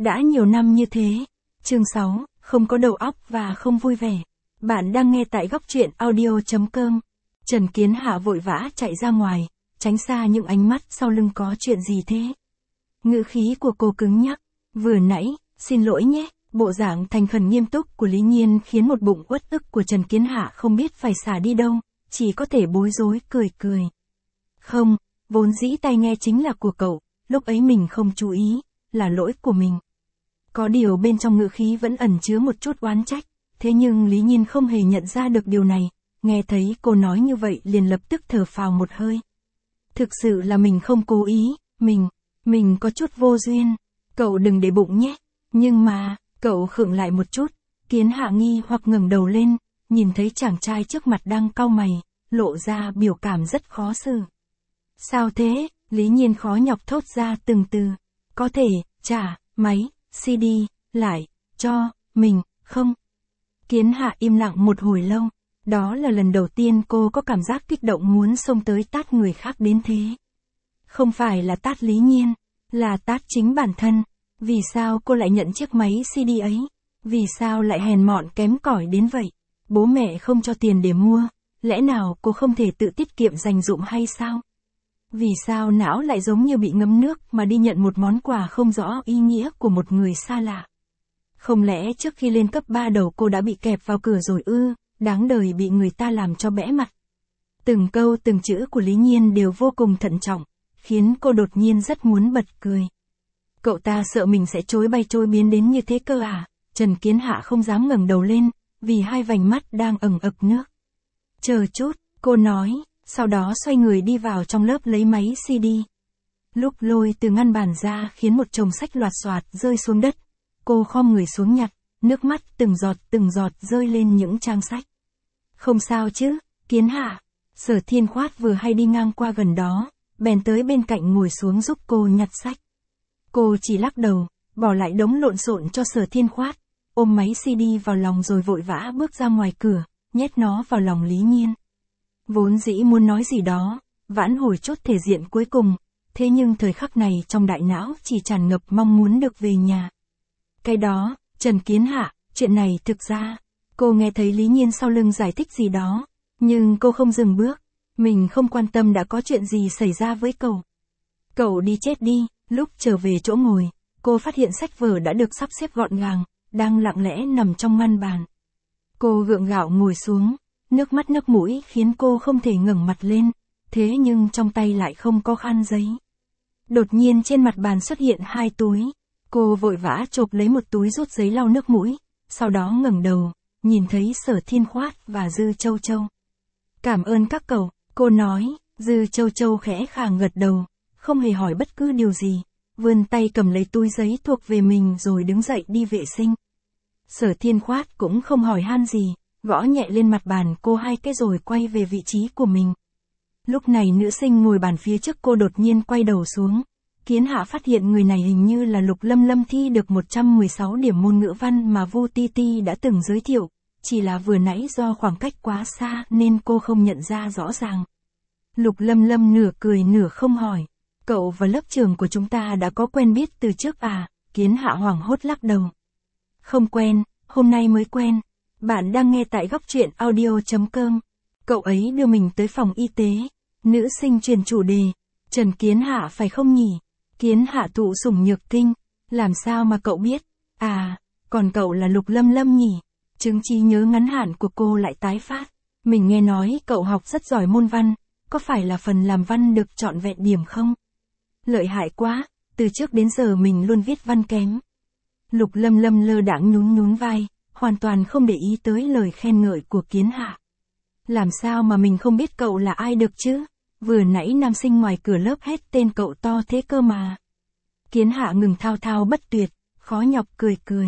Đã nhiều năm như thế. Chương 6, không có đầu óc và không vui vẻ. Bạn đang nghe tại góc truyện audio.com. Trần Kiến Hạ vội vã chạy ra ngoài, tránh xa những ánh mắt sau lưng có chuyện gì thế. Ngữ khí của cô cứng nhắc. Vừa nãy, xin lỗi nhé. Bộ dạng thành khẩn nghiêm túc của Lý Nhiên khiến một bụng uất ức của Trần Kiến Hạ không biết phải xả đi đâu, chỉ có thể bối rối cười cười. Không, vốn dĩ tai nghe chính là của cậu, lúc ấy mình không chú ý, là lỗi của mình. Có điều bên trong ngữ khí vẫn ẩn chứa một chút oán trách, thế nhưng Lý Nhiên không hề nhận ra được điều này, nghe thấy cô nói như vậy liền lập tức thở phào một hơi. Thực sự là mình không cố ý, mình có chút vô duyên, cậu đừng để bụng nhé. Nhưng mà, cậu khựng lại một chút, Kiến Hạ nghi hoặc ngẩng đầu lên, nhìn thấy chàng trai trước mặt đang cau mày, lộ ra biểu cảm rất khó xử. Sao thế? Lý Nhiên khó nhọc thốt ra từng từ. Có thể, trả, máy, CD, lại, cho, mình, không? Kiến Hạ im lặng một hồi lâu, đó là lần đầu tiên cô có cảm giác kích động muốn xông tới tát người khác đến thế. Không phải là tát Lý Nhiên, là tát chính bản thân. Vì sao cô lại nhận chiếc máy CD ấy? Vì sao lại hèn mọn kém cỏi đến vậy? Bố mẹ không cho tiền để mua, lẽ nào cô không thể tự tiết kiệm dành dụm hay sao? Vì sao não lại giống như bị ngấm nước mà đi nhận một món quà không rõ ý nghĩa của một người xa lạ? Không lẽ trước khi lên cấp 3 đầu cô đã bị kẹp vào cửa rồi ư, đáng đời bị người ta làm cho bẽ mặt. Từng câu từng chữ của Lý Nhiên đều vô cùng thận trọng, khiến cô đột nhiên rất muốn bật cười. Cậu ta sợ mình sẽ trối bay trôi biến đến như thế cơ à? Trần Kiến Hạ không dám ngẩng đầu lên, vì hai vành mắt đang ẩn ực nước. Chờ chút, cô nói, sau đó xoay người đi vào trong lớp lấy máy CD. Lúc lôi từ ngăn bàn ra khiến một chồng sách loạt xoạt rơi xuống đất. Cô khom người xuống nhặt, nước mắt từng giọt rơi lên những trang sách. Không sao chứ, Kiến Hạ. Sở Thiên Khoát vừa hay đi ngang qua gần đó, bèn tới bên cạnh ngồi xuống giúp cô nhặt sách. Cô chỉ lắc đầu, bỏ lại đống lộn xộn cho Sở Thiên Khoát, ôm máy CD vào lòng rồi vội vã bước ra ngoài cửa, nhét nó vào lòng Lý Nhiên. Vốn dĩ muốn nói gì đó, vãn hồi chốt thể diện cuối cùng, thế nhưng thời khắc này trong đại não chỉ tràn ngập mong muốn được về nhà. Cái đó, Trần Kiến Hạ, chuyện này thực ra, cô nghe thấy Lý Nhiên sau lưng giải thích gì đó, nhưng cô không dừng bước, mình không quan tâm đã có chuyện gì xảy ra với cậu. Cậu đi chết đi. Lúc trở về chỗ ngồi, cô phát hiện sách vở đã được sắp xếp gọn gàng, đang lặng lẽ nằm trong ngăn bàn. Cô gượng gạo ngồi xuống, nước mắt nước mũi khiến cô không thể ngẩng mặt lên, thế nhưng trong tay lại không có khăn giấy. Đột nhiên trên mặt bàn xuất hiện hai túi, cô vội vã chộp lấy một túi rút giấy lau nước mũi, sau đó ngẩng đầu, nhìn thấy Sở Thiên Khoát và Dư Châu Châu. Cảm ơn các cậu, cô nói. Dư Châu Châu khẽ khàng gật đầu, không hề hỏi bất cứ điều gì, vươn tay cầm lấy túi giấy thuộc về mình rồi đứng dậy đi vệ sinh. Sở Thiên Khoát cũng không hỏi han gì, gõ nhẹ lên mặt bàn cô hai cái rồi quay về vị trí của mình. Lúc này nữ sinh ngồi bàn phía trước cô đột nhiên quay đầu xuống. Kiến Hạ phát hiện người này hình như là Lục Lâm Lâm thi được 116 điểm môn ngữ văn mà Vu Ti Ti đã từng giới thiệu, chỉ là vừa nãy do khoảng cách quá xa nên cô không nhận ra rõ ràng. Lục Lâm Lâm nửa cười nửa không hỏi. Cậu và lớp trưởng của chúng ta đã có quen biết từ trước à? Kiến Hạ hoảng hốt lắc đầu. Không quen, hôm nay mới quen. Bạn đang nghe tại góc truyện audio.com. Cậu ấy đưa mình tới phòng y tế. Nữ sinh truyền chủ đề. Trần Kiến Hạ phải không nhỉ? Kiến Hạ thụ sủng nhược kinh. Làm sao mà cậu biết? À, còn cậu là Lục Lâm Lâm nhỉ? Chứng trí nhớ ngắn hạn của cô lại tái phát. Mình nghe nói cậu học rất giỏi môn văn. Có phải là phần làm văn được trọn vẹn điểm không? Lợi hại quá, từ trước đến giờ mình luôn viết văn kém. Lục Lâm Lâm lơ đãng nhún vai, hoàn toàn không để ý tới lời khen ngợi của Kiến Hạ. Làm sao mà mình không biết cậu là ai được chứ? Vừa nãy nam sinh ngoài cửa lớp hét tên cậu to thế cơ mà. Kiến Hạ ngừng thao thao bất tuyệt, khó nhọc cười.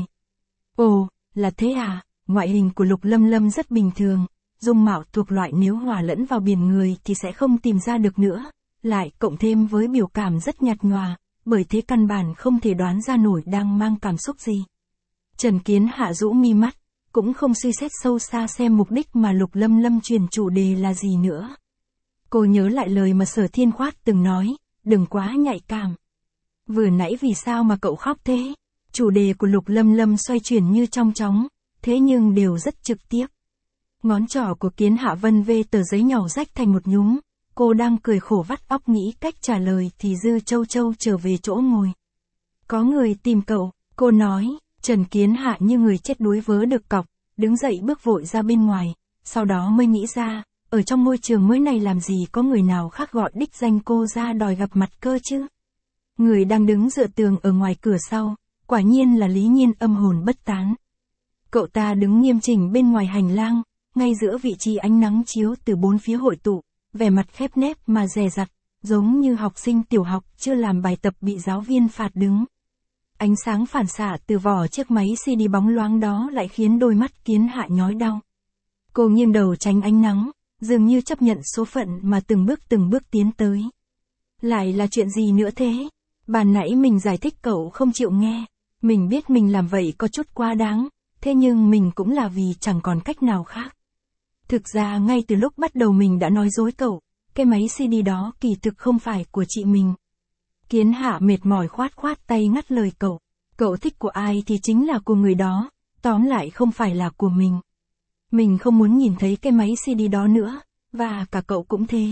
Ồ, là thế à? Ngoại hình của Lục Lâm Lâm rất bình thường, dung mạo thuộc loại nếu hòa lẫn vào biển người thì sẽ không tìm ra được nữa. Lại cộng thêm với biểu cảm rất nhạt nhòa, bởi thế căn bản không thể đoán ra nổi đang mang cảm xúc gì. Trần Kiến Hạ rũ mi mắt, cũng không suy xét sâu xa xem mục đích mà Lục Lâm Lâm truyền chủ đề là gì nữa. Cô nhớ lại lời mà Sở Thiên Khoát từng nói, đừng quá nhạy cảm. Vừa nãy vì sao mà cậu khóc thế? Chủ đề của Lục Lâm Lâm xoay chuyển như trong chóng, thế nhưng đều rất trực tiếp. Ngón trỏ của Kiến Hạ vân vê tờ giấy nhỏ rách thành một nhúm, cô đang cười khổ vắt óc nghĩ cách trả lời thì Dư Châu Châu trở về chỗ ngồi. Có người tìm cậu, cô nói. Trần Kiến Hạ như người chết đuối vớ được cọc, đứng dậy bước vội ra bên ngoài, sau đó mới nghĩ ra, ở trong môi trường mới này làm gì có người nào khác gọi đích danh cô ra đòi gặp mặt cơ chứ. Người đang đứng dựa tường ở ngoài cửa sau, quả nhiên là Lý Nhiên âm hồn bất tán. Cậu ta đứng nghiêm chỉnh bên ngoài hành lang, ngay giữa vị trí ánh nắng chiếu từ bốn phía hội tụ, vẻ mặt khép nép mà dè dặt, giống như học sinh tiểu học chưa làm bài tập bị giáo viên phạt đứng. Ánh sáng phản xạ từ vỏ chiếc máy CD bóng loáng đó lại khiến đôi mắt Kiến Hạ nhói đau. Cô nghiêng đầu tránh ánh nắng, dường như chấp nhận số phận mà từng bước tiến tới. Lại là chuyện gì nữa thế? Ban nãy mình giải thích cậu không chịu nghe, mình biết mình làm vậy có chút quá đáng, thế nhưng mình cũng là vì chẳng còn cách nào khác. Thực ra ngay từ lúc bắt đầu mình đã nói dối cậu, cái máy CD đó kỳ thực không phải của chị mình. Kiến Hạ mệt mỏi khoát tay ngắt lời cậu. Cậu thích của ai thì chính là của người đó, tóm lại không phải là của mình. Mình không muốn nhìn thấy cái máy CD đó nữa, và cả cậu cũng thế.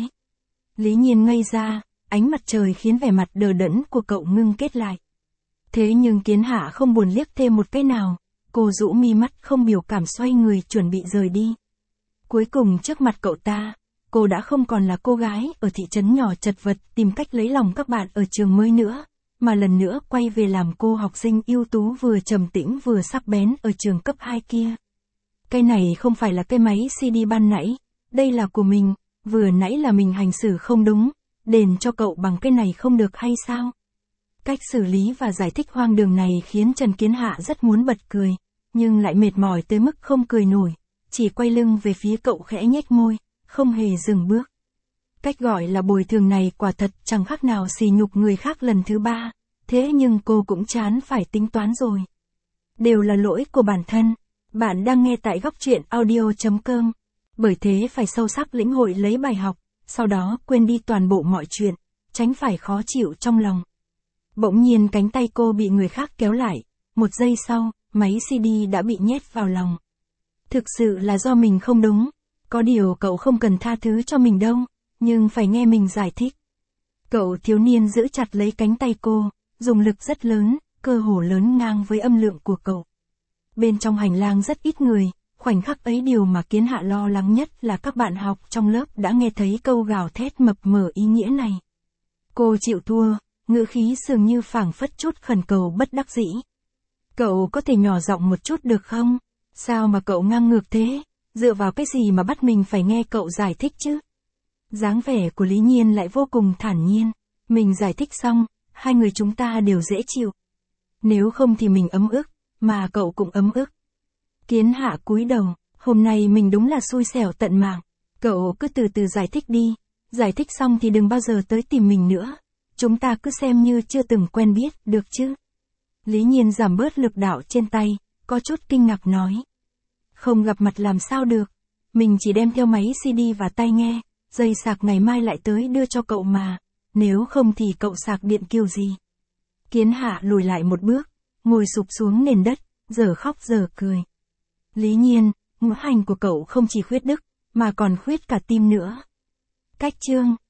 Lý Nhiên ngây ra, ánh mặt trời khiến vẻ mặt đờ đẫn của cậu ngưng kết lại. Thế nhưng Kiến Hạ không buồn liếc thêm một cái nào, cô rũ mi mắt không biểu cảm xoay người chuẩn bị rời đi. Cuối cùng trước mặt cậu ta, cô đã không còn là cô gái ở thị trấn nhỏ chật vật tìm cách lấy lòng các bạn ở trường mới nữa, mà lần nữa quay về làm cô học sinh ưu tú vừa trầm tĩnh vừa sắc bén ở trường cấp 2 kia. Cái này không phải là cái máy CD ban nãy, đây là của mình, vừa nãy là mình hành xử không đúng, đền cho cậu bằng cái này không được hay sao? Cách xử lý và giải thích hoang đường này khiến Trần Kiến Hạ rất muốn bật cười, nhưng lại mệt mỏi tới mức không cười nổi, chỉ quay lưng về phía cậu khẽ nhếch môi, không hề dừng bước. Cách gọi là bồi thường này quả thật chẳng khác nào sỉ nhục người khác lần thứ 3, thế nhưng cô cũng chán phải tính toán rồi. Đều là lỗi của bản thân. Bạn đang nghe tại góc truyện audio.com. Bởi thế phải sâu sắc lĩnh hội lấy bài học, sau đó quên đi toàn bộ mọi chuyện, tránh phải khó chịu trong lòng. Bỗng nhiên cánh tay cô bị người khác kéo lại, một giây sau, máy CD đã bị nhét vào lòng. Thực sự là do mình không đúng, có điều cậu không cần tha thứ cho mình đâu, nhưng phải nghe mình giải thích. Cậu thiếu niên giữ chặt lấy cánh tay cô, dùng lực rất lớn, cơ hồ lớn ngang với âm lượng của cậu. Bên trong hành lang rất ít người, khoảnh khắc ấy điều mà Kiến Hạ lo lắng nhất là các bạn học trong lớp đã nghe thấy câu gào thét mập mờ ý nghĩa này. Cô chịu thua, ngữ khí dường như phảng phất chút khẩn cầu bất đắc dĩ. Cậu có thể nhỏ giọng một chút được không? Sao mà cậu ngang ngược thế? Dựa vào cái gì mà bắt mình phải nghe cậu giải thích chứ? Dáng vẻ của Lý Nhiên lại vô cùng thản nhiên. Mình giải thích xong, hai người chúng ta đều dễ chịu. Nếu không thì mình ấm ức, mà cậu cũng ấm ức. Kiến Hạ cúi đầu, hôm nay mình đúng là xui xẻo tận mạng. Cậu cứ từ từ giải thích đi, giải thích xong thì đừng bao giờ tới tìm mình nữa. Chúng ta cứ xem như chưa từng quen biết, được chứ? Lý Nhiên giảm bớt lực đạo trên tay, có chút kinh ngạc nói. Không gặp mặt làm sao được, mình chỉ đem theo máy CD và tai nghe, dây sạc ngày mai lại tới đưa cho cậu mà, nếu không thì cậu sạc điện kiểu gì? Kiến Hạ lùi lại một bước, ngồi sụp xuống nền đất, giờ khóc giờ cười. Lý Nhiên, ngũ hành của cậu không chỉ khuyết đức, mà còn khuyết cả tim nữa. Cách chương